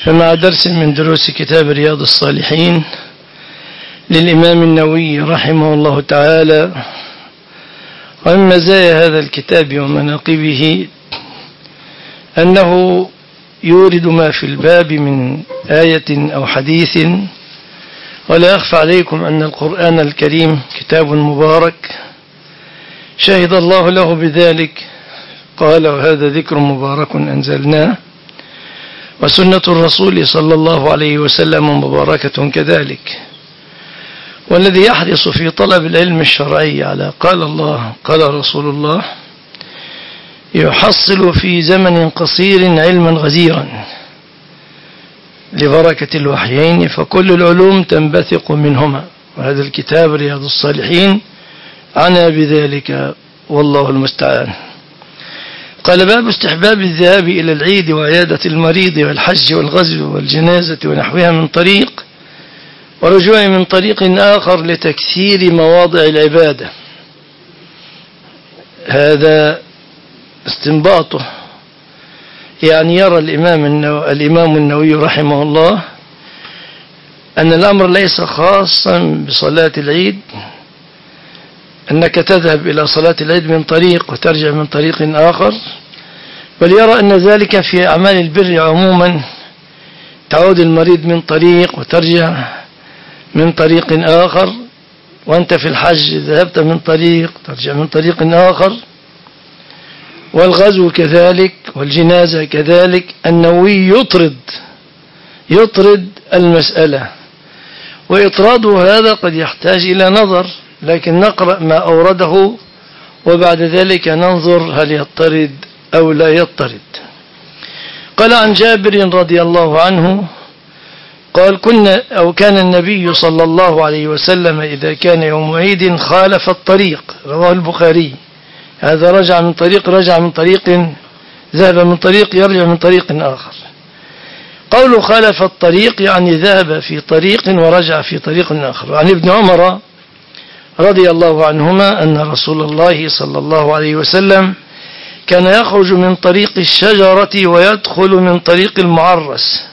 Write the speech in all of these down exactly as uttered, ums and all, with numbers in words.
فمع درس من دروس كتاب رياض الصالحين للإمام النووي رحمه الله تعالى. ومن مزايا هذا الكتاب ومناقبه أنه يورد ما في الباب من آية أو حديث، ولا يخفى عليكم أن القرآن الكريم كتاب مبارك شهد الله له بذلك، قال: وهذا ذكر مبارك أنزلناه، وسنة الرسول صلى الله عليه وسلم مباركة كذلك. والذي يحرص في طلب العلم الشرعي على قال الله قال رسول الله يحصل في زمن قصير علما غزيرا لبركة الوحيين، فكل العلوم تنبثق منهما، وهذا الكتاب رياض الصالحين عنا بذلك والله المستعان. قال: باب استحباب الذهاب إلى العيد وعيادة المريض والحج والغزو والجنازة ونحوها من طريق، ورجوع من طريق آخر لتكثير مواضع العبادة. هذا استنباطه، يعني يرى الإمام النو... الإمام النووي رحمه الله أن الأمر ليس خاصا بصلاة العيد، أنك تذهب إلى صلاة العيد من طريق وترجع من طريق آخر، بل يرى أن ذلك في أعمال البر عموما، تعود المريض من طريق وترجع من طريق آخر، وأنت في الحج ذهبت من طريق ترجع من طريق آخر، والغزو كذلك والجنازة كذلك. النووي يطرد يطرد المسألة، وإطراده هذا قد يحتاج إلى نظر، لكن نقرأ ما أورده وبعد ذلك ننظر هل يطرد أو لا يطرد. قال: عن جابر رضي الله عنه قال: كنا أو كان النبي صلى الله عليه وسلم إذا كان يوم عيد خالف الطريق، رواه البخاري. هذا رجع من طريق رجع من طريق ذهب من طريق يرجع من طريق آخر. قوله خالف الطريق يعني ذهب في طريق ورجع في طريق آخر. عن ابن عمر رضي الله عنهما أن رسول الله صلى الله عليه وسلم كان يخرج من طريق الشجرة ويدخل من طريق المعرس،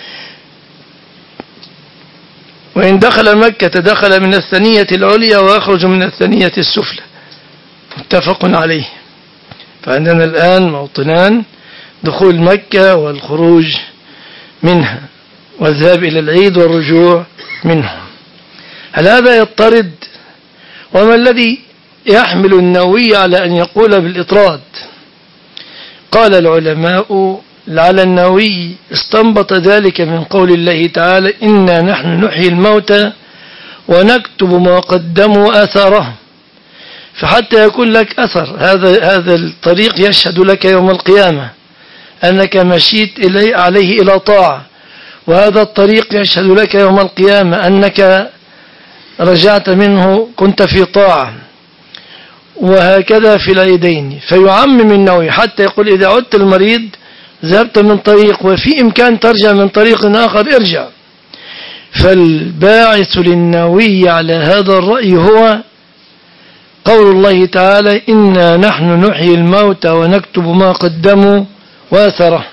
وإن دخل مكة دخل من الثنية العليا ويخرج من الثنية السفلى، متفق عليه. فعندنا الآن موطنان: دخول مكة والخروج منها، والذهاب إلى العيد والرجوع منه. هل هذا يضطرد؟ وما الذي يحمل النووي على أن يقول بالإطراد؟ قال العلماء: لعل النووي استنبط ذلك من قول الله تعالى: إنا نحن نحيي الموتى ونكتب ما قدموا أثره. فحتى يكون لك أثر، هذا هذا الطريق يشهد لك يوم القيامة أنك مشيت إليه عليه إلى طاعة، وهذا الطريق يشهد لك يوم القيامة أنك رجعت منه كنت في طاعة، وهكذا في العيدين. فيعمم النووي حتى يقول: إذا عدت المريض ذهبت من طريق وفي إمكان ترجع من طريق آخر ارجع. فالباعث للنووي على هذا الرأي هو قول الله تعالى: إنا نحن نحيي الموتى ونكتب ما قدموا وآثره.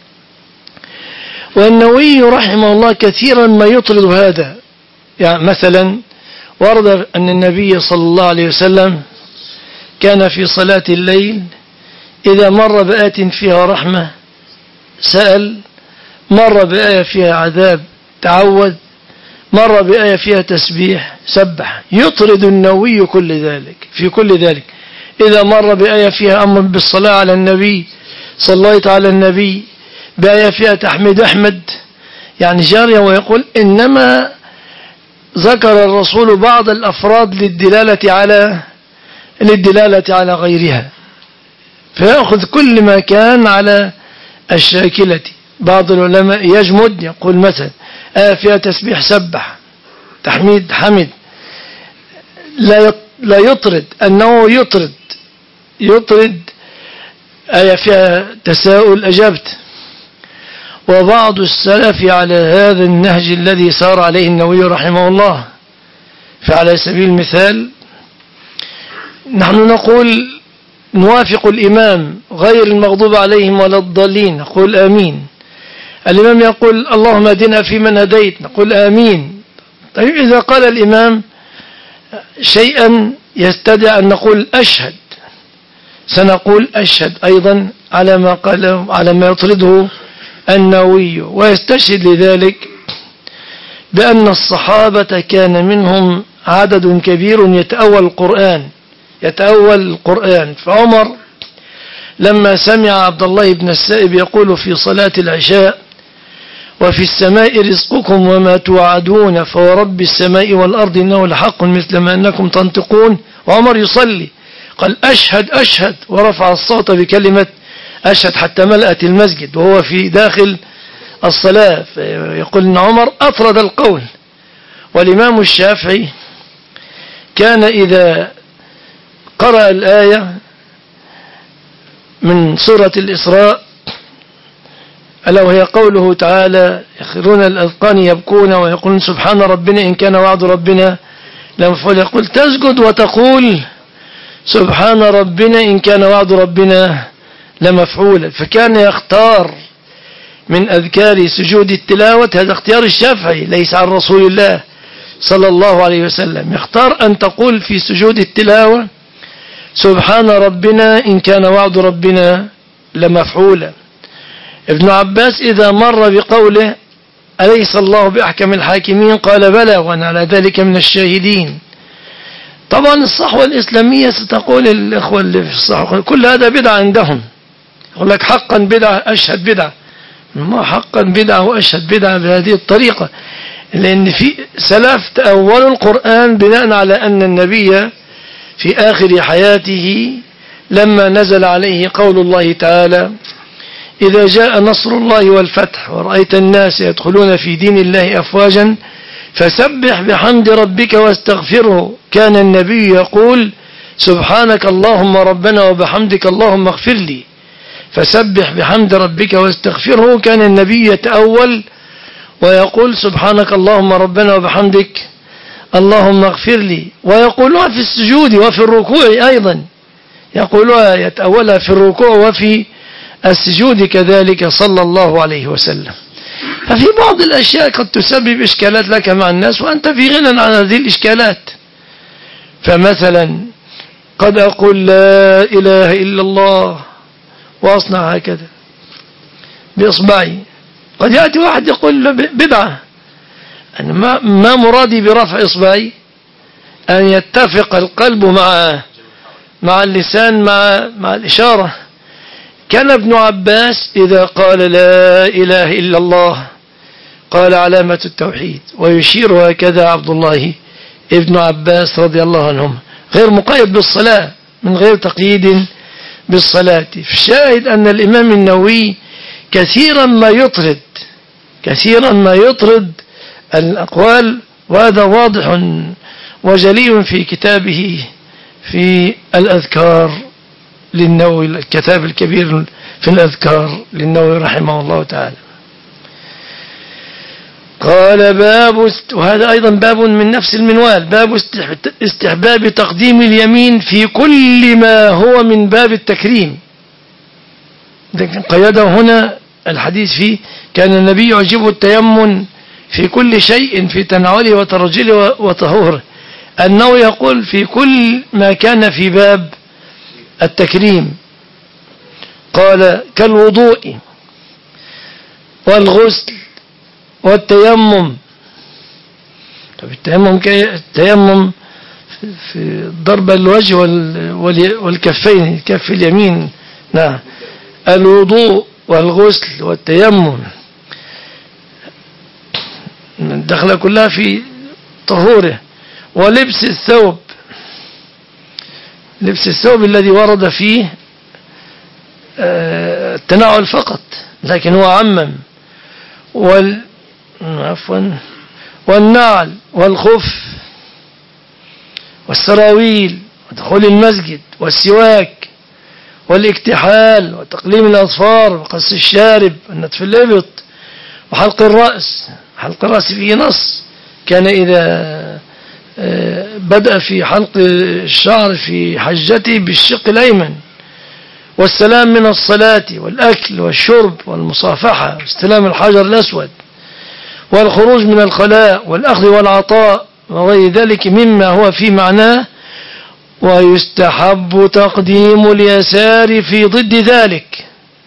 والنووي رحمه الله كثيرا ما يطرد هذا. يعني مثلا ورد أن النبي صلى الله عليه وسلم كان في صلاة الليل إذا مر بآية فيها رحمة سأل، مر بآية فيها عذاب تعوذ، مر بآية فيها تسبيح سبح. يطرد النووي كل ذلك في كل ذلك. إذا مر بآية فيها أمر بالصلاة على النبي صليت على النبي، بآية فيها تحميد أحمد، يعني جارية، ويقول إنما ذكر الرسول بعض الأفراد للدلالة على للدلالة على غيرها، فيأخذ كل ما كان على الشاكلة. بعض العلماء يجمد، يقول مثلا آية فيها تسبيح سبح، تحميد حمد. لا لا يطرد، أنه يطرد يطرد آية فيها تساؤل أجبت. وبعض السلف على هذا النهج الذي سار عليه النووي رحمه الله. فعلى سبيل المثال نحن نقول نوافق الإمام غير المغضوب عليهم ولا الضالين، نقول آمين. الإمام يقول اللهم اهدنا فيمن هديت، نقول آمين. طيب إذا قال الإمام شيئا يستدعي أن نقول أشهد، سنقول أشهد أيضا على ما قاله، على ما يطرده النووي، ويستشهد لذلك بأن الصحابة كان منهم عدد كبير يتأول القرآن يتأول القرآن فعمر لما سمع عبد الله بن السائب يقول في صلاة العشاء وفي السماء رزقكم وما توعدون فورب السماء والأرض إنه لحق مثل ما أنكم تنطقون، وعمر يصلي قال أشهد أشهد، ورفع الصوت بكلمة أشهد حتى ملأت المسجد وهو في داخل الصلاة. يقول إن عمر أطرد القول. والإمام الشافعي كان إذا قرأ الآية من سورة الإسراء ألا وهي قوله تعالى يخرون الأذقان يبكون ويقولون سبحان ربنا إن كان وعد ربنا لمفعول، يقول تسجد وتقول سبحان ربنا إن كان وعد ربنا لمفعولا. فكان يختار من أذكار سجود التلاوة، هذا اختيار الشافعي ليس عن رسول الله صلى الله عليه وسلم، يختار أن تقول في سجود التلاوة سبحان ربنا إن كان وعد ربنا لمفعولا. ابن عباس إذا مر بقوله أليس الله بأحكم الحاكمين قال بلى وأنا على ذلك من الشاهدين. طبعا الصحوة الإسلامية ستقول الإخوة اللي في الصحوة كل هذا بدعة عندهم، يقول لك حقا بدعة أشهد بدعة، ما حقا بدعة وأشهد بدعة بهذه الطريقة، لأن في سلف تأولوا القرآن بناء على أن النبي في آخر حياته لما نزل عليه قول الله تعالى إذا جاء نصر الله والفتح ورأيت الناس يدخلون في دين الله أفواجا فسبح بحمد ربك واستغفره، كان النبي يقول سبحانك اللهم ربنا وبحمدك اللهم اغفر لي، فسبح بحمد ربك واستغفره. كان النبي يتأول ويقول سبحانك اللهم ربنا وبحمدك اللهم اغفر لي، ويقولها في السجود وفي الركوع أيضا، يقولها يتأولها في الركوع وفي السجود كذلك صلى الله عليه وسلم. ففي بعض الأشياء قد تسبب إشكالات لك مع الناس وأنت في غنى عن هذه الإشكالات. فمثلا قد أقول لا إله إلا الله وأصنع هكذا بإصبعي، قد يأتي واحد يقول بدعة، أنا ما, ما مرادي برفع إصبعي أن يتفق القلب مع مع اللسان مع مع الإشارة. كان ابن عباس إذا قال لا إله إلا الله قال علامة التوحيد، ويشير هكذا عبد الله ابن عباس رضي الله عنهم، غير مقيد بالصلاة من غير تقييد بالصلاة. فالشاهد أن الإمام النووي كثيرا ما يطرد كثيرا ما يطرد الأقوال، وهذا واضح وجلي في كتابه في الأذكار للنووي، الكتاب الكبير في الأذكار للنووي رحمه الله تعالى. قال باب، وهذا أيضا باب من نفس المنوال، باب استحباب تقديم اليمين في كل ما هو من باب التكريم. قيده هنا الحديث فيه كان النبي يعجبه التيمن في كل شيء في تناوله وترجله وطهوره، أنه يقول في كل ما كان في باب التكريم. قال كالوضوء والغسل والتيمم. طب التيمم التيمم في ضرب الوجه والكفين، الكف اليمين، نعم. الوضوء والغسل والتيمم دخل كلها في طهوره. ولبس الثوب، لبس الثوب الذي ورد فيه التناول فقط لكن هو عمم، وال عفوا والنعل والخف والسراويل ودخول المسجد والسواك والاكتحال وتقليم الأظفار وقص الشارب والنتف الإبط وحلق الرأس. حلق الرأس فيه نص، كان إذا بدأ في حلق الشعر في حجته بالشق الأيمن، والسلام من الصلاة والأكل والشرب والمصافحة واستلام الحجر الأسود والخروج من الخلاء والأخذ والعطاء وغير ذلك مما هو في معناه. ويستحب تقديم اليسار في ضد ذلك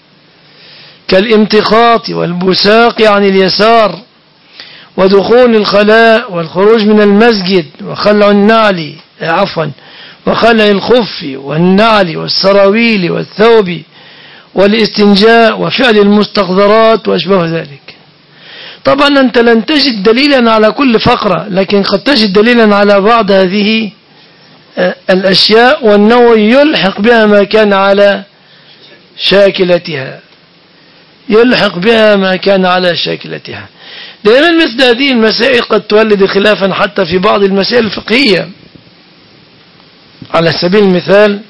كالامتخاط والبساق عن اليسار ودخول الخلاء والخروج من المسجد وخلع النعل عفوا وخلع الخف والنعل والسراويل والثوب والاستنجاء وفعل المستقذرات وأشبه ذلك. طبعا أنت لن تجد دليلا على كل فقرة، لكن قد تجد دليلا على بعض هذه الأشياء، والنووي يلحق بها ما كان على شاكلتها يلحق بها ما كان على شاكلتها. دائما مثل هذه المسائل قد تولد خلافا حتى في بعض المسائل الفقهية. على سبيل المثال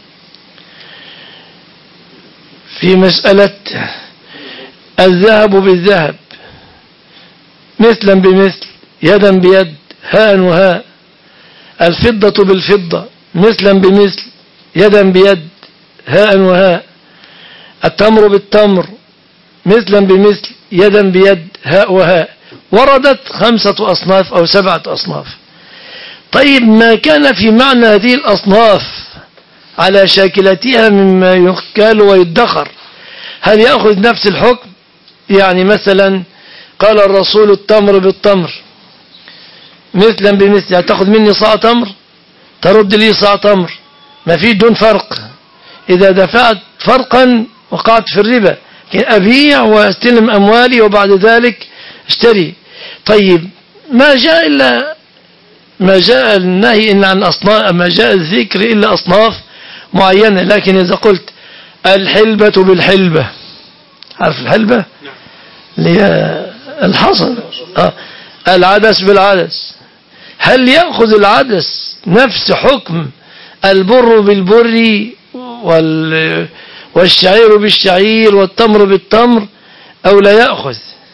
في مسألة الذهب بالذهب مثلا بمثل يدا بيد هاء وهاء، الفضة بالفضة مثلا بمثل يدا بيد هاء وهاء، التمر بالتمر مثلا بمثل يدا بيد هاء وهاء. وردت خمسة أصناف أو سبعة أصناف. طيب ما كان في معنى هذه الأصناف على شاكلتها مما يكال ويدخر، هل يأخذ نفس الحكم؟ يعني مثلا قال الرسول التمر بالتمر مثلا بمثل، يعني تأخذ مني صاع تمر ترد لي صاع تمر، ما في دون فرق. إذا دفعت فرقا وقعت في الربا، أبيع واستلم أموالي وبعد ذلك اشتري. طيب ما جاء إلا ما جاء النهي إلا عن أصناف، ما جاء الذكر إلا أصناف معينة. لكن إذا قلت الحلبة بالحلبة، عارف الحلبة اللي هي الحصن، آه. العدس بالعدس، هل يأخذ العدس نفس حكم البر بالبر وال والشعير بالشعير والتمر بالتمر أو لا يأخذ؟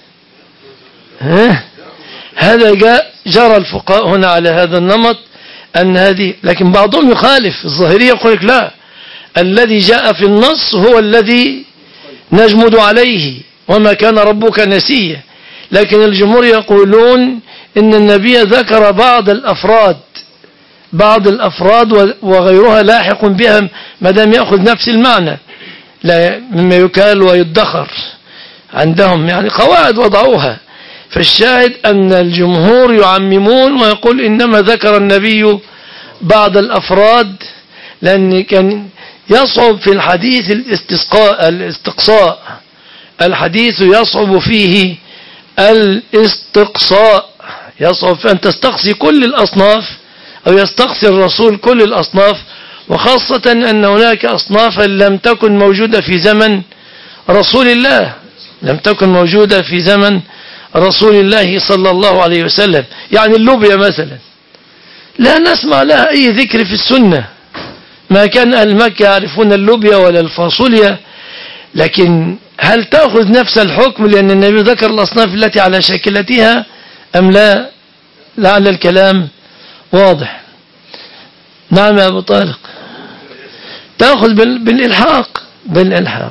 ها؟ هذا جاء جرى الفقهاء هنا على هذا النمط أن هذه، لكن بعضهم يخالف. الظاهرية يقول لك لا، الذي جاء في النص هو الذي نجمد عليه وما كان ربك نسيا. لكن الجمهور يقولون إن النبي ذكر بعض الأفراد بعض الأفراد وغيرها لاحق بها ما دام يأخذ نفس المعنى، لا مما يكال ويدخر عندهم، يعني قواعد وضعوها. فالشاهد أن الجمهور يعممون ويقول إنما ذكر النبي بعض الأفراد، لأن كان يصعب في الحديث الاستسقاء الاستقصاء الحديث يصعب فيه الاستقصاء، يصعب أن تستقصي كل الأصناف أو يستقصي الرسول كل الأصناف، وخاصة أن هناك أصنافا لم تكن موجودة في زمن رسول الله لم تكن موجودة في زمن رسول الله صلى الله عليه وسلم. يعني اللوبيا مثلا لا نسمع لها أي ذكر في السنة، ما كان أهل مكة يعرفون اللوبيا ولا الفاصوليا. لكن هل تأخذ نفس الحكم لأن النبي ذكر الأصناف التي على شاكلتها أم لا؟ لعل الكلام واضح. نعم يا أبو طارق، تأخذ بالإلحاق بالإلحاق.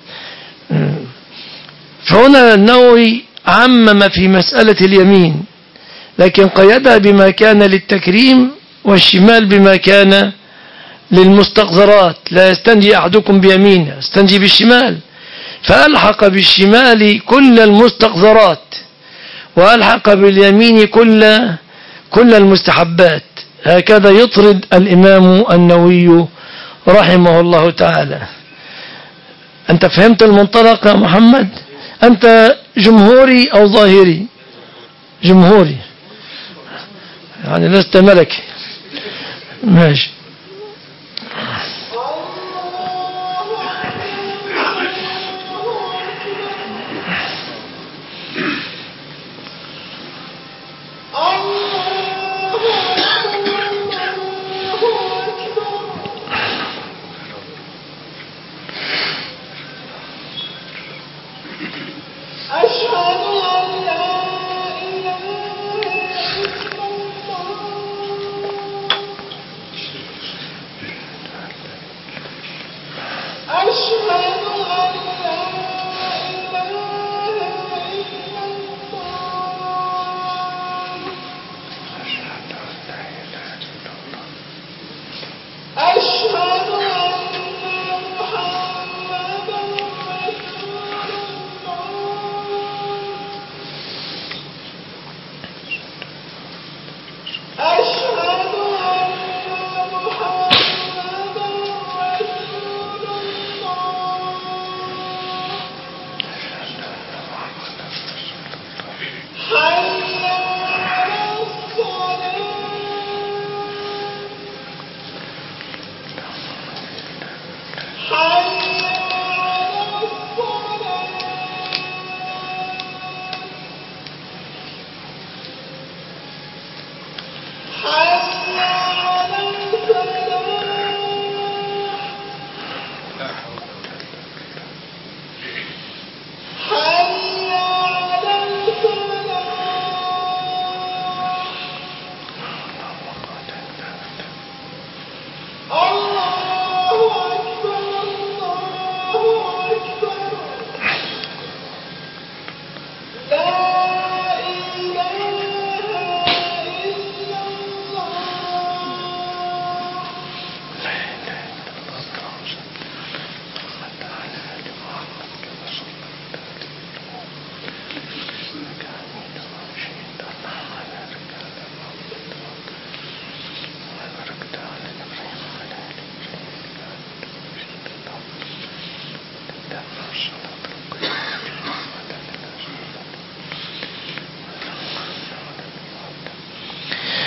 فهنا النووي عمم في مسألة اليمين، لكن قيدها بما كان للتكريم والشمال بما كان للمستقذرات. لا يستنجي أحدكم بيمينه، يستنجي بالشمال، فألحق بالشمال كل المستقذرات وألحق باليمين كل كل المستحبات. هكذا يطرد الإمام النووي رحمه الله تعالى. أنت فهمت المنطلق يا محمد؟ أنت جمهوري أو ظاهري؟ جمهوري، يعني لست ملكي. ماشي.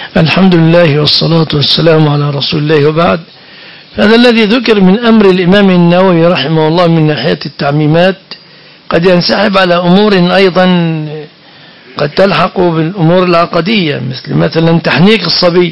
الحمد لله والصلاة والسلام على رسول الله وبعد. هذا الذي ذكر من أمر الإمام النووي رحمه الله من ناحية التعميمات قد ينسحب على أمور أيضا قد تلحق بالأمور العقدية، مثل مثلا تحنيك الصبي.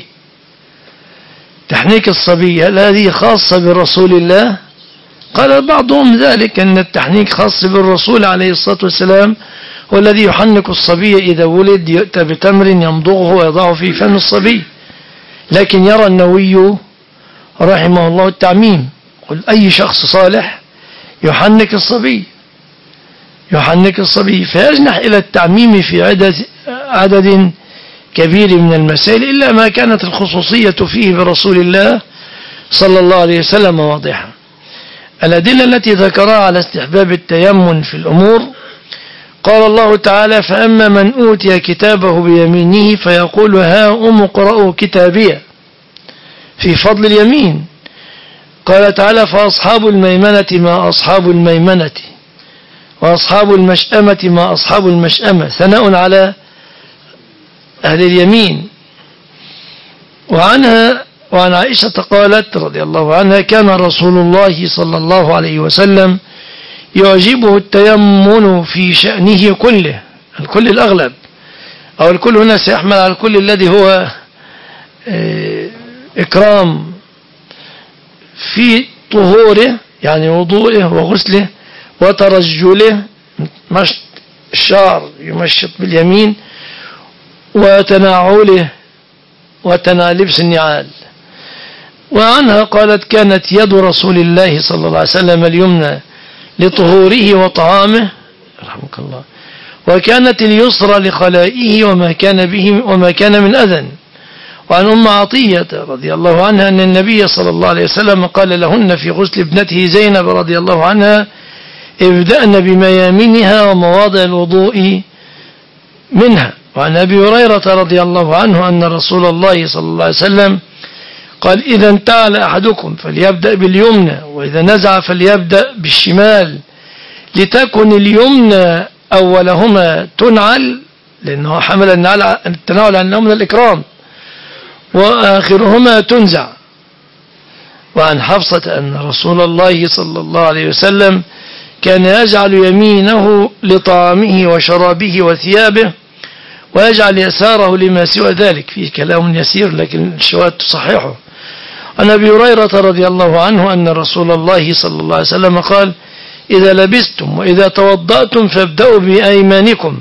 تحنيك الصبي هل هذه خاصة برسول الله؟ قال بعضهم ذلك، أن التحنيك خاص بالرسول عليه الصلاة والسلام، والذي يحنك الصبي إذا ولد يؤتى بتمر يمضغه ويضعه في فم الصبي. لكن يرى النووي رحمه الله التعميم، قل أي شخص صالح يحنك الصبي يحنك الصبي فيجنح إلى التعميم في عدد, عدد كبير من المسائل، إلا ما كانت الخصوصية فيه برسول الله صلى الله عليه وسلم واضحة. الأدلة التي ذكرها على استحباب التيمم في الأمور، قال الله تعالى: فأما من أوتي كتابه بيمينه فيقول ها أم اقرءوا كتابيه، في فضل اليمين. قال تعالى: فأصحاب الميمنة ما أصحاب الميمنة، وأصحاب المشأمة ما أصحاب المشأمة، ثناء على أهل اليمين. وعنها وعن عائشة قالت رضي الله عنها: كان رسول الله صلى الله عليه وسلم يعجبه التيمن في شأنه كله. الكل الأغلب، أو الكل هنا سيحمل على الكل الذي هو إكرام في طهوره، يعني وضوئه وغسله وترجله، مشط الشعر يمشط باليمين، وتناعله وتناع لبس النعال. وعنها قالت: كانت يد رسول الله صلى الله عليه وسلم اليمنى لطهوره وطعامه رحمك الله، وكانت اليسرى لخلائه وما كان به وما كان من أذى. وعن أم عطية رضي الله عنها أن النبي صلى الله عليه وسلم قال لهن في غسل ابنته زينب رضي الله عنها: ابدأن بميامنها ومواضع الوضوء منها. وعن أبي هريرة رضي الله عنه أن رسول الله صلى الله عليه وسلم قال: إذا انتعل أحدكم فليبدأ باليمنى، وإذا نزع فليبدأ بالشمال، لتكن اليمنى أولهما تنعل، لأنه حمل التناول عنه من الإكرام، وآخرهما تنزع. وعن حفصة أن رسول الله صلى الله عليه وسلم كان يجعل يمينه لطعامه وشرابه وثيابه، ويجعل يساره لما سوى ذلك. فيه كلام يسير لكن الشواهد تصححه. عن أبي هريرة رضي الله عنه أن رسول الله صلى الله عليه وسلم قال: إذا لبستم وإذا توضأتم فابدأوا بأيمانكم.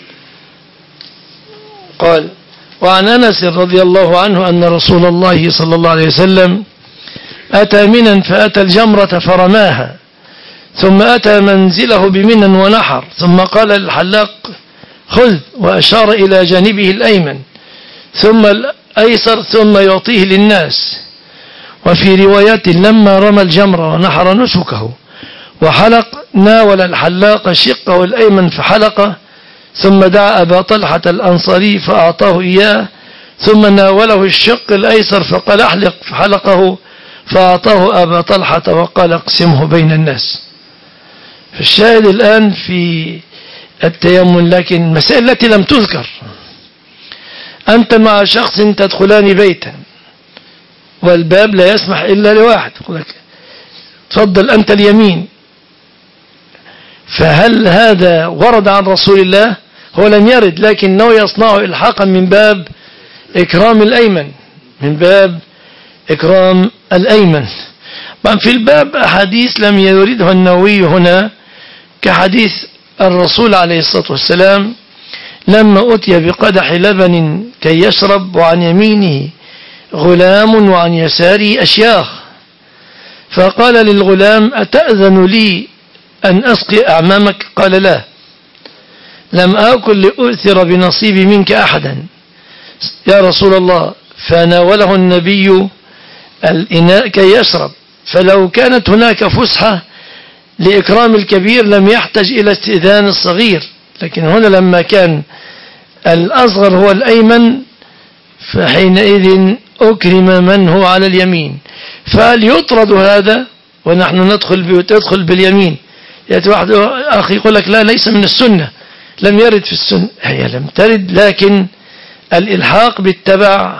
قال. وعن أنس رضي الله عنه أن رسول الله صلى الله عليه وسلم أتى منا فأتى الجمرة فرماها، ثم أتى منزله بمنى ونحر، ثم قال للحلاق: خذ، وأشار إلى جانبه الأيمن ثم الأيسر، ثم يعطيه للناس. وفي روايات: لما رمى الجمرة ونحر نسكه وحلق، ناول الحلاق شقه الأيمن فحلقه، ثم دعا أبا طلحة الأنصاري فأعطاه إياه، ثم ناوله الشق الأيسر فقال: أحلق، فحلقه فأعطاه أبا طلحة وقال: اقسمه بين الناس. فالشاهد الآن في التيمم، لكن المسائل التي لم تذكر: أنت مع شخص تدخلان بيتا والباب لا يسمح إلا لواحد، تفضل أنت اليمين، فهل هذا ورد عن رسول الله؟ هو لم يرد، لكنه يصنعه إلحاقا من باب إكرام الأيمن، من باب إكرام الأيمن. في الباب أحاديث لم يريدها النووي هنا، كحديث الرسول عليه الصلاة والسلام لما أتي بقدح لبن كي يشرب، وعن يمينه غلام وعن يساره أشياخ، فقال للغلام: أتأذن لي أن أسقي أعمامك؟ قال: لا، لم آكل لأؤثر بنصيبي منك أحدا يا رسول الله. فناوله النبي الإناء كي يشرب، فلو كانت هناك فسحة لإكرام الكبير لم يحتج إلى استئذان الصغير، لكن هنا لما كان الأصغر هو الأيمن فحينئذ أكرم من هو على اليمين. فهل يطرد هذا ونحن ندخل بيدخل باليمين؟ يأتي واحد أخي يقول لك: لا، ليس من السنة، لم يرد في السنة. هي لم ترد، لكن الإلحاق بالتبع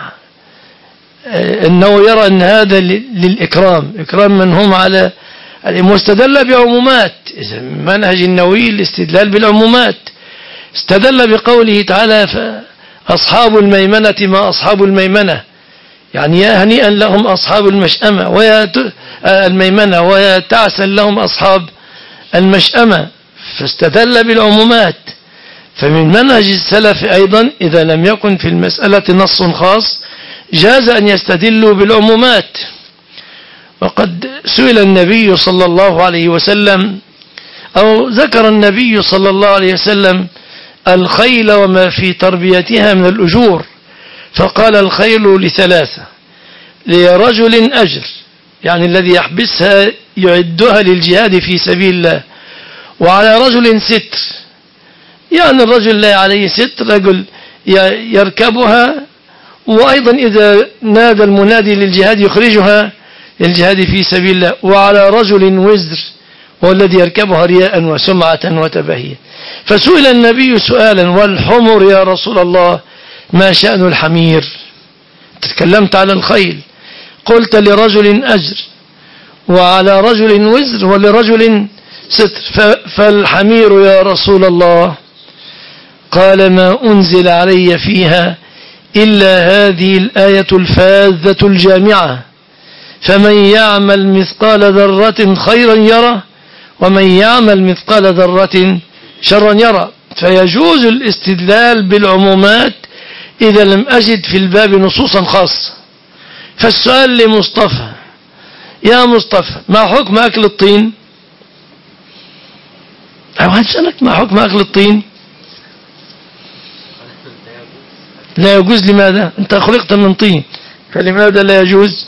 أنه يرى أن هذا للإكرام، إكرام من هم على المستدل بعمومات. إذا منهج النووي الاستدلال بالعمومات، استدل بقوله تعالى أصحاب الميمنة ما أصحاب الميمنة، يعني يا هنيئا لهم أصحاب المشأمة ويا الميمنة ويا تعسا لهم أصحاب المشأمة، فاستدل بالعمومات. فمن منهج السلف أيضا إذا لم يكن في المسألة نص خاص جاز أن يستدلوا بالعمومات. وقد سئل النبي صلى الله عليه وسلم أو ذكر النبي صلى الله عليه وسلم الخيل وما في تربيتها من الأجور، فقال الخيل لثلاثة: لرجل أجر، يعني الذي يحبسها يعدها للجهاد في سبيل الله، وعلى رجل ستر، يعني الرجل لا عليه ستر، رجل يركبها، وأيضا إذا نادى المنادي للجهاد يخرجها للجهاد في سبيل الله، وعلى رجل وزر، هو الذي يركبها رياء وسمعة وتباهيا. فسئل النبي سؤالا: والحمر يا رسول الله ما شأن الحمير؟ تكلمت على الخيل، قلت لرجل أجر وعلى رجل وزر ولرجل ستر، فالحمير يا رسول الله؟ قال: ما أنزل علي فيها إلا هذه الآية الفاذة الجامعة: فمن يعمل مثقال ذرة خيرا يره ومن يعمل مثقال ذرة شرا يره. فيجوز الاستدلال بالعمومات إذا لم أجد في الباب نصوصا خاصة. فالسؤال لمصطفى: يا مصطفى، ما حكم أكل الطين؟ أو هنسألك ما حكم أكل الطين؟ لا يجوز. لماذا؟ أنت خلقت من طين، فلماذا لا يجوز؟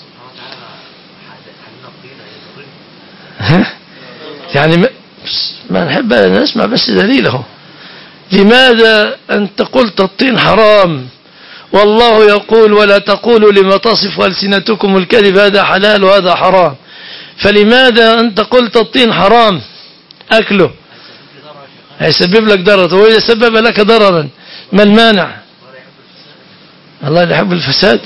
ها؟ يعني ما, ما نحب نسمع بس دليله. لماذا أنت قلت الطين حرام والله يقول ولا تقولوا لما تصف ألسنتكم الكذب هذا حلال وهذا حرام، فلماذا أنت قلت الطين حرام أكله؟ هيسبب لك ضرر، وإذا سبب لك ضررا ما المانع؟ الله يحب الفساد.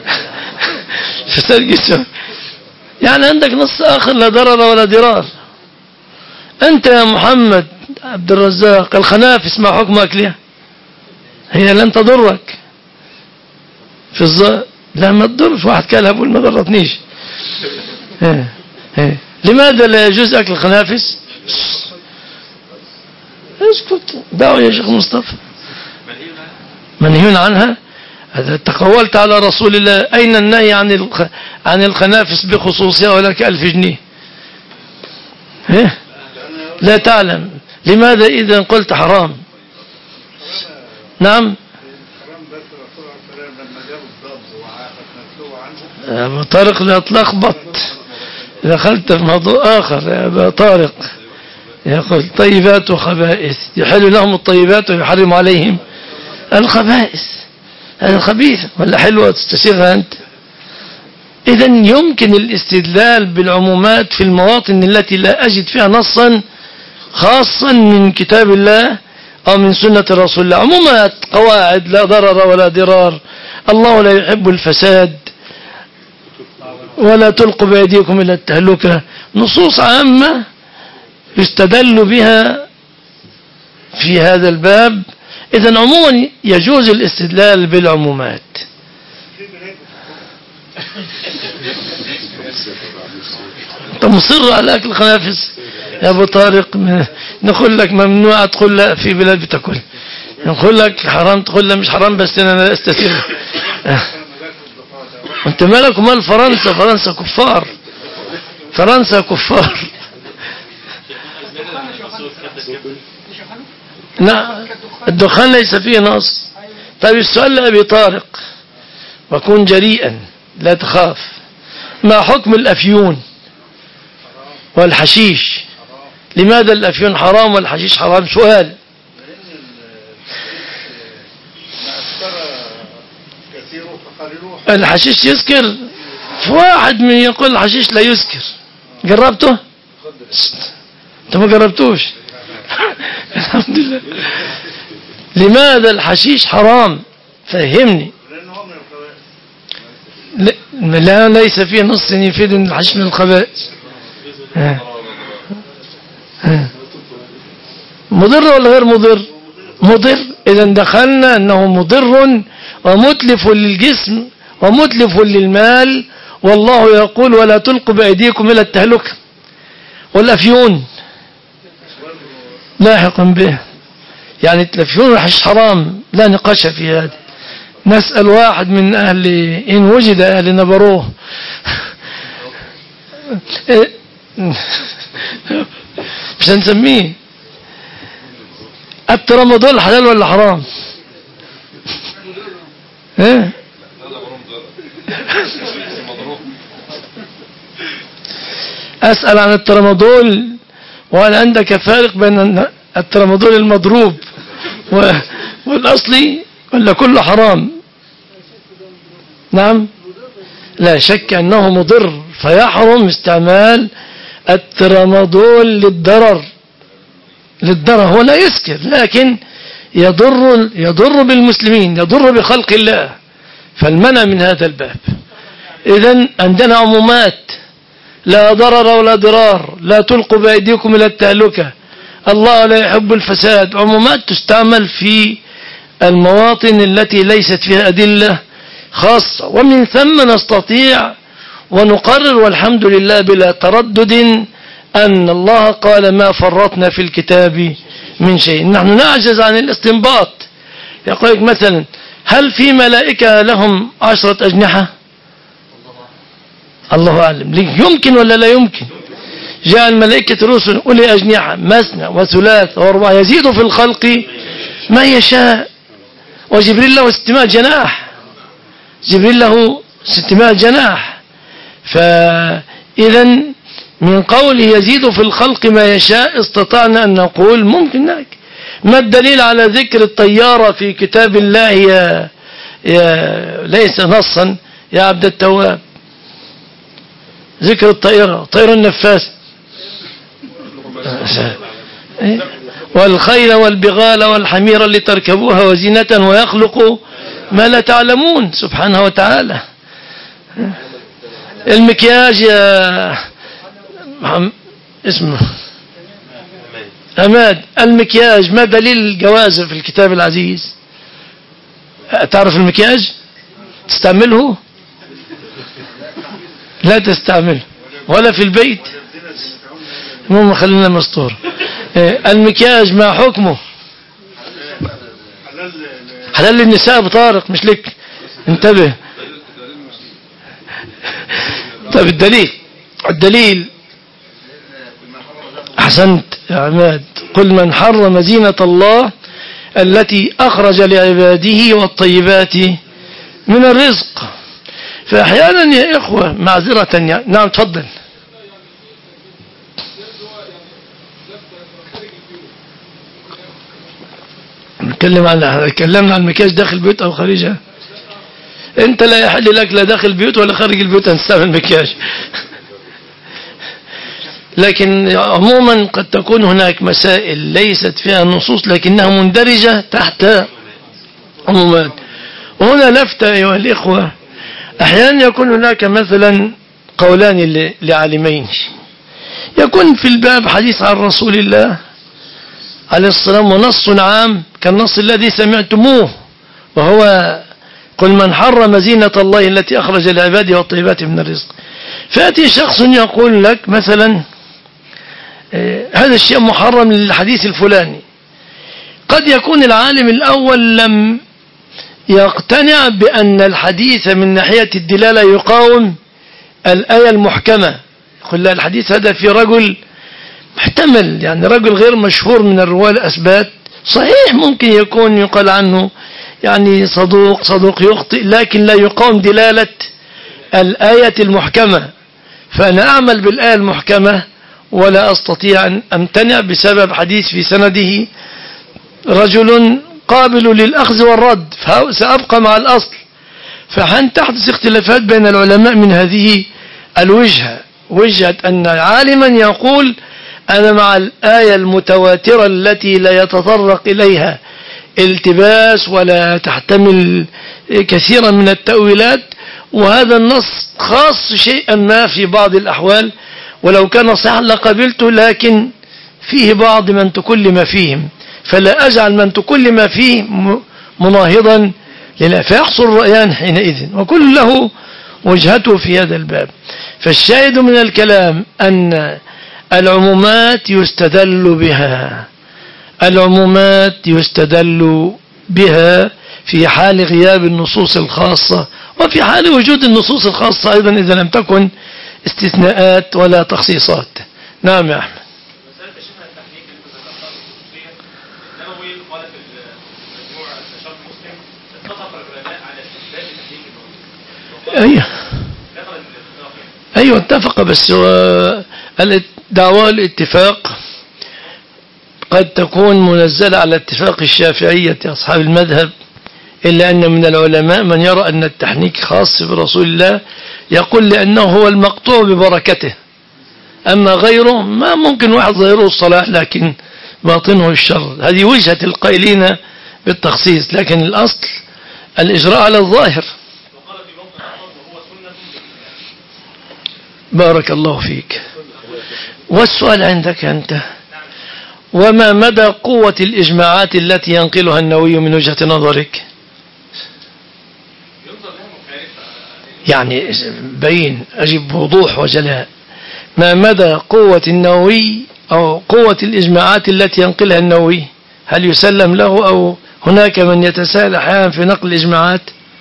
فساد جسم، يعني عندك نص آخر: لا ضرر ولا ضرار. أنت يا محمد عبد الرزاق الخنافس ما حكم أكلها؟ هي لن تضرك في الظاهر، لا ما تضرش، واحد كلها بقول ما ضرتنيش. هي. هي. لماذا لا يجوز أكل الخنافس؟ اسكت، دعوا يا شيخ مصطفى. منهي عنها؟ هذا تقولت على رسول الله. أين النهي عن عن الخنافس بخصوصها ولك ألف جنيه؟ إيه؟ لا تعلم. لماذا إذا قلت حرام؟ نعم. يا أبو طارق لا تلخبط، دخلت في موضوع آخر يا أبو طارق. يقول طيبات وخبائث، يحل لهم الطيبات ويحرم عليهم الخبائث. هذا خبيث ولا حلوة تستشيرها أنت؟ إذن يمكن الاستدلال بالعمومات في المواطن التي لا أجد فيها نصا خاصا من كتاب الله أو من سنة رسول الله. عمومات قواعد: لا ضرر ولا ضرار، الله لا يحب الفساد، ولا تلقوا بأيديكم إلى التهلكة. نصوص عامة يستدل بها في هذا الباب. إذن عموما يجوز الاستدلال بالعمومات. أنت مصر على أكل الخنافس يا أبو طارق؟ نقول لك ممنوع تقول لا في بلاد بتاكل، نقول لك حرام تقول لا مش حرام بس أنا لا أستثير. أنت مالك ومال فرنسا؟ فرنسا كفار، فرنسا كفار. لا، الدخان ليس فيه نص. طيب السؤال لأبي طارق وكن جريئا لا تخاف: ما حكم الأفيون والحشيش؟ لماذا الأفيون حرام والحشيش حرام؟ سؤال. الحشيش يسكر، فواحد من يقول الحشيش لا يسكر. جربته؟ انت ما جربتوش؟ الحمد لله. لماذا الحشيش حرام فهمني. لا ليس فيه نص يفيد ان الحشيش من الخبائث. مضر ولا غير مضر؟ مضر. اذا دخلنا انه مضر ومتلف للجسم ومتلف للمال، والله يقول ولا تلقوا بأيديكم إلى التهلكة. والأفيون لاحق به، يعني الأفيون والحشيش حرام لا نقاش في هذا. نسأل واحد من أهل إن وجد أهل نبروه مش هنسميه. الترامادول حلال ولا حرام؟ ايه أسأل عن الترامادول، وهل عندك فارق بين الترامادول المضروب والأصلي ولا كله حرام؟ نعم، لا شك أنه مضر، فيحرم استعمال الترامادول للضرر للضرر هو لا يسكر، لكن يضر يضر بالمسلمين، يضر بخلق الله، فالمنع من هذا الباب. إذن عندنا عمومات: لا ضرر ولا ضرار، لا تلقوا بأيديكم إلى التهلكة، الله لا يحب الفساد. عمومات تستعمل في المواطن التي ليست فيها أدلة خاصة، ومن ثم نستطيع ونقرر والحمد لله بلا تردد أن الله قال ما فرطنا في الكتاب من شيء. نحن نعجز عن الاستنباط. يقول لك مثلا: هل في ملائكة لهم عشرة أجنحة؟ الله أعلم. يمكن ولا لا يمكن؟ جاء الملائكة رسل أولي أجنحة مثنى وثلاث ورباع، يزيد في الخلق ما يشاء. وجبريل له ستمائة جناح، جبريل له ستمائة جناح. فإذا من قوله يزيد في الخلق ما يشاء استطعنا أن نقول ممكن ذلك. ما الدليل على ذكر الطيارة في كتاب الله يا, يا ليس نصا يا عبد التواب؟ ذكر الطائرة، طير النفاس، والخيل والبغال والحمير لتركبوها وزينة ويخلق ما لا تعلمون سبحانه وتعالى. المكياج يا اسمه أماد، المكياج ما دليل الجواز في الكتاب العزيز؟ تعرف المكياج؟ تستعمله؟ لا تستعمله ولا في البيت. المهم خلينا مستور. المكياج ما حكمه؟ حلال للنساء بطارق مش لك، انتبه. طيب الدليل الدليل أحسنت يا عماد. قل من حرم زينة الله التي أخرج لعباده والطيبات من الرزق. فأحيانا يا إخوة معذرة يعني. نعم تفضل. نتكلم عن تكلمنا عن المكياج داخل البيوت أو خارجها. أنت لا يحل لك لا داخل البيوت ولا خارج البيوت أن تستعمل المكياج. لكن عموما قد تكون هناك مسائل ليست فيها نصوص لكنها مندرجة تحت عمومات. وهنا لفتة أيها الإخوة، أحيانا يكون هناك مثلا قولان لعالمين، يكون في الباب حديث عن رسول الله عليه الصلاة والسلام ونص عام كالنص الذي سمعتموه، وهو قل من حرم زينة الله التي أخرج لعباده والطيبات من الرزق. فأتي شخص يقول لك مثلا هذا الشيء محرم للحديث الفلاني. قد يكون العالم الأول لم يقتنع بأن الحديث من ناحية الدلالة يقاوم الآية المحكمة. يقول لا، الحديث هذا في رجل محتمل، يعني رجل غير مشهور من الرواة الأثبات، صحيح ممكن يكون يقال عنه يعني صدوق صدوق يخطئ، لكن لا يقاوم دلالة الآية المحكمة. فأنا أعمل بالآية المحكمة ولا أستطيع أن أمتنع بسبب حديث في سنده رجل قابل للأخذ والرد، فسأبقى مع الأصل. فحين تحدث اختلافات بين العلماء من هذه الوجهة، وجهة أن عالما يقول أنا مع الآية المتواترة التي لا يتطرق إليها التباس ولا تحتمل كثيرا من التأويلات، وهذا النص خاص شيئا ما في بعض الأحوال، ولو كان صحيحا لقبلته، لكن فيه بعض من تكلم فيهم، فلا أجعل من تكلم فيه مناهضا لله، فيحصل رأيان حينئذ وكل له وجهته في هذا الباب. فالشاهد من الكلام أن العمومات يستدل بها، العمومات يستدل بها في حال غياب النصوص الخاصة، وفي حال وجود النصوص الخاصة أيضا إذا لم تكن استثناءات ولا تخصيصات. نعم يا أحمد. أيوه أيوه اتفق، بس دعوى الاتفاق قد تكون منزلة على اتفاق الشافعية أصحاب المذهب، إلا أن من العلماء من يرى أن التحنيك خاص برسول الله، يقول لأنه هو المقطوع ببركته، أما غيره ما ممكن واحد ظاهره الصلاح لكن باطنه الشر. هذه وجهة القائلين بالتخصيص، لكن الأصل الإجراء على الظاهر. بارك الله فيك. والسؤال عندك أنت، وما مدى قوة الإجماعات التي ينقلها النووي من وجهة نظرك؟ يعني بين أجيب بوضوح وجلاء، ما مدى قوة النووي أو قوة الإجماعات التي ينقلها النووي؟ هل يسلم له أو هناك من يتساهل أحيانا في نقل الإجماعات؟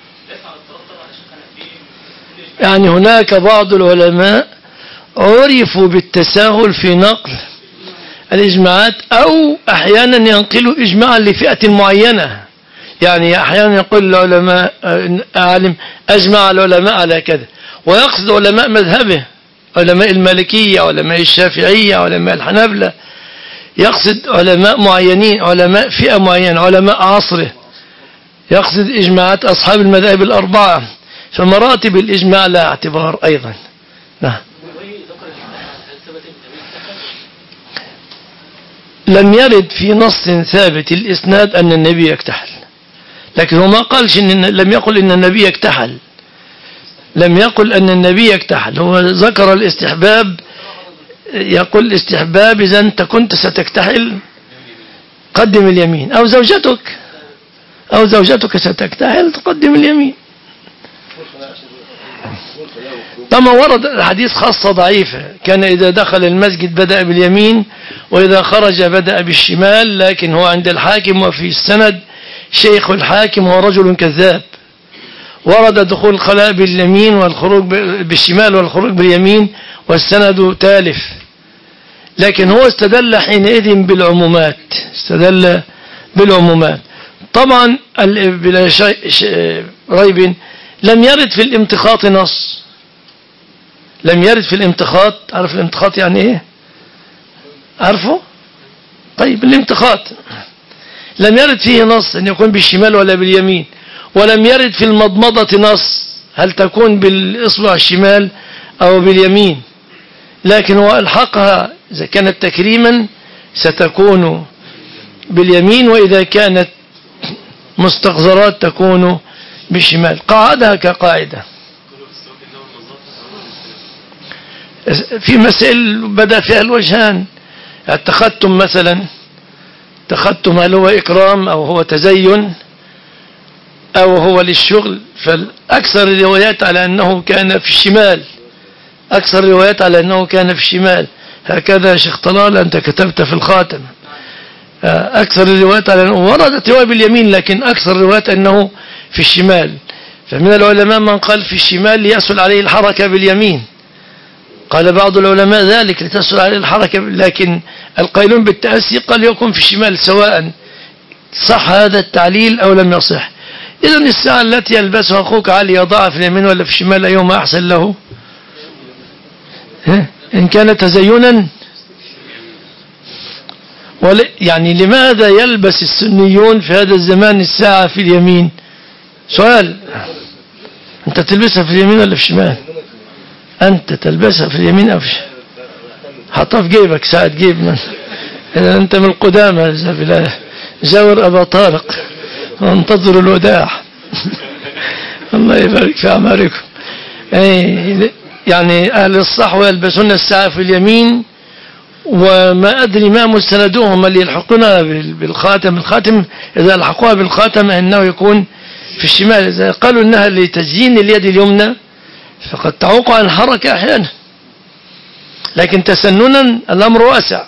يعني هناك بعض العلماء عرفوا بالتساهل في نقل الإجماعات، أو أحيانا ينقلوا إجماعا لفئة معينة. يعني أحيانا يقول العلماء عالم أجمع العلماء على كذا، ويقصد علماء مذهبه، علماء المالكية، علماء الشافعية، علماء الحنابلة، يقصد علماء معينين، علماء فئة معينة، علماء عصره، يقصد إجماعات أصحاب المذاهب الأربعة. فمراتب الإجماع لا اعتبار أيضا. نعم. لم يرد في نص ثابت الإسناد أن النبي يكتحل، لكن هو ما قالش إن لم يقل إن النبي يكتحل، لم يقل أن النبي يكتحل، هو ذكر الاستحباب، يقول الاستحباب إذا أنت كنت ستكتحل قدم اليمين، أو زوجتك أو زوجتك ستكتحل تقدم اليمين. طبعا ورد الحديث خاصة ضعيفة، كان إذا دخل المسجد بدأ باليمين وإذا خرج بدأ بالشمال، لكن هو عند الحاكم وفي السند شيخ الحاكم هو رجل كذاب. ورد دخول الخلاء باليمين والخروج بالشمال والخروج باليمين والسند تالف، لكن هو استدل حينئذ بالعمومات، استدل بالعمومات. طبعا بلا ريب لم يرد في الامتخاط نص، لم يرد في الامتخاط. عارف الامتخاط يعني ايه؟ عارفه؟ طيب الامتخاط لم يرد فيه نص أن يكون بالشمال ولا باليمين، ولم يرد في المضمضة نص هل تكون بالإصبع الشمال أو باليمين، لكن هو ألحقها إذا كانت تكريما ستكون باليمين، وإذا كانت مستقذرات تكون بالشمال. قاعدها كقاعدة. في مسائل بدأ فيها الوجهان. التختم مثلا، تختم هل هو إكرام أو هو تزين أو هو للشغل؟ فالأكثر الروايات على أنه كان في الشمال، أكثر الروايات على أنه كان في الشمال. هكذا شيخ طلال أنت كتبت في الخاتم، أكثر الروايات على أنه وردت رواية باليمين، لكن أكثر الروايات أنه في الشمال. فمن العلماء من قال في الشمال ليسهل عليه الحركة باليمين، قال بعض العلماء ذلك لتسهل عليه الحركة، لكن القائلون بالتأسي قال يكون في الشمال، سواء صح هذا التعليل أو لم يصح. إذن الساعة التي يلبسها أخوك علي يضعها في اليمين ولا في الشمال أيهما أحسن له؟ إن كان تزينا يعني لماذا يلبس السنيون في هذا الزمان الساعة في اليمين؟ سؤال، أنت تلبسها في اليمين ولا في الشمال؟ أنت تلبسها في اليمين أو في الشمال؟ حطها في جيبك ساعة جيب من. إذا أنت من القدامى جاور أبا طارق وانتظروا الوداع. الله يبارك في أعماركم. يعني أهل الصحوة يلبسون الساعة في اليمين، وما أدري ما مستندوهم اللي يلحقونها بالخاتم. الخاتم إذا لحقوها بالخاتم أنه يكون في الشمال. إذا قالوا أنها لتزيين اليد اليمنى فقد تعوق عن الحركة أحيانا، لكن تسننا الأمر واسع.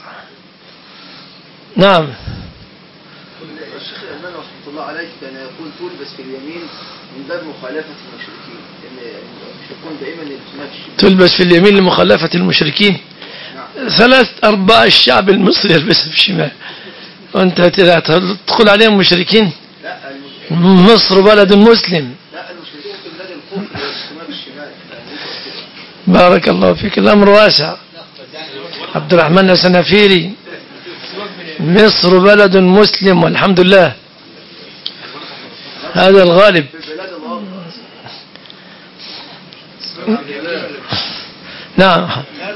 نعم. الشيخ الألباني رحمه الله عليه كان يقول تلبس في اليمين من باب مخالفة المشركين، لأن المشركون دائما يلبسونها في الشمال. تلبس في اليمين لمخالفة المشركين. نعم. ثلاث أرباع الشعب المصري يلبسها في الشمال، وأنت تدخل عليهم مشركين؟ لا، مصر بلد مسلم. لا، المشركين في بلاد الكفر يلبسونها في الشمال. بارك الله فيك، الأمر واسع. عبد الرحمن السنافيري، مصر بلد مسلم والحمد لله، هذا الغالب. نعم.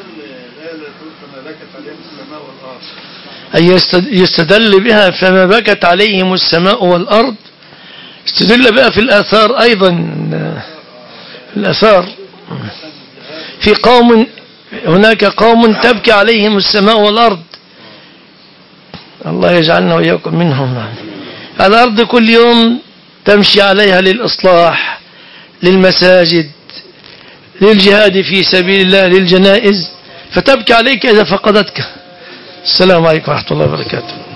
أي يستدل بها فما بكت عليهم السماء والأرض، استدل بها في الآثار أيضا. في الآثار في قوم، هناك قوم تبكي عليهم السماء والأرض، الله يجعلنا وإياكم منهم. الأرض كل يوم تمشي عليها للإصلاح، للمساجد، للجهاد في سبيل الله، للجنائز، فتبكي عليك إذا فقدتك. السلام عليكم ورحمة الله وبركاته.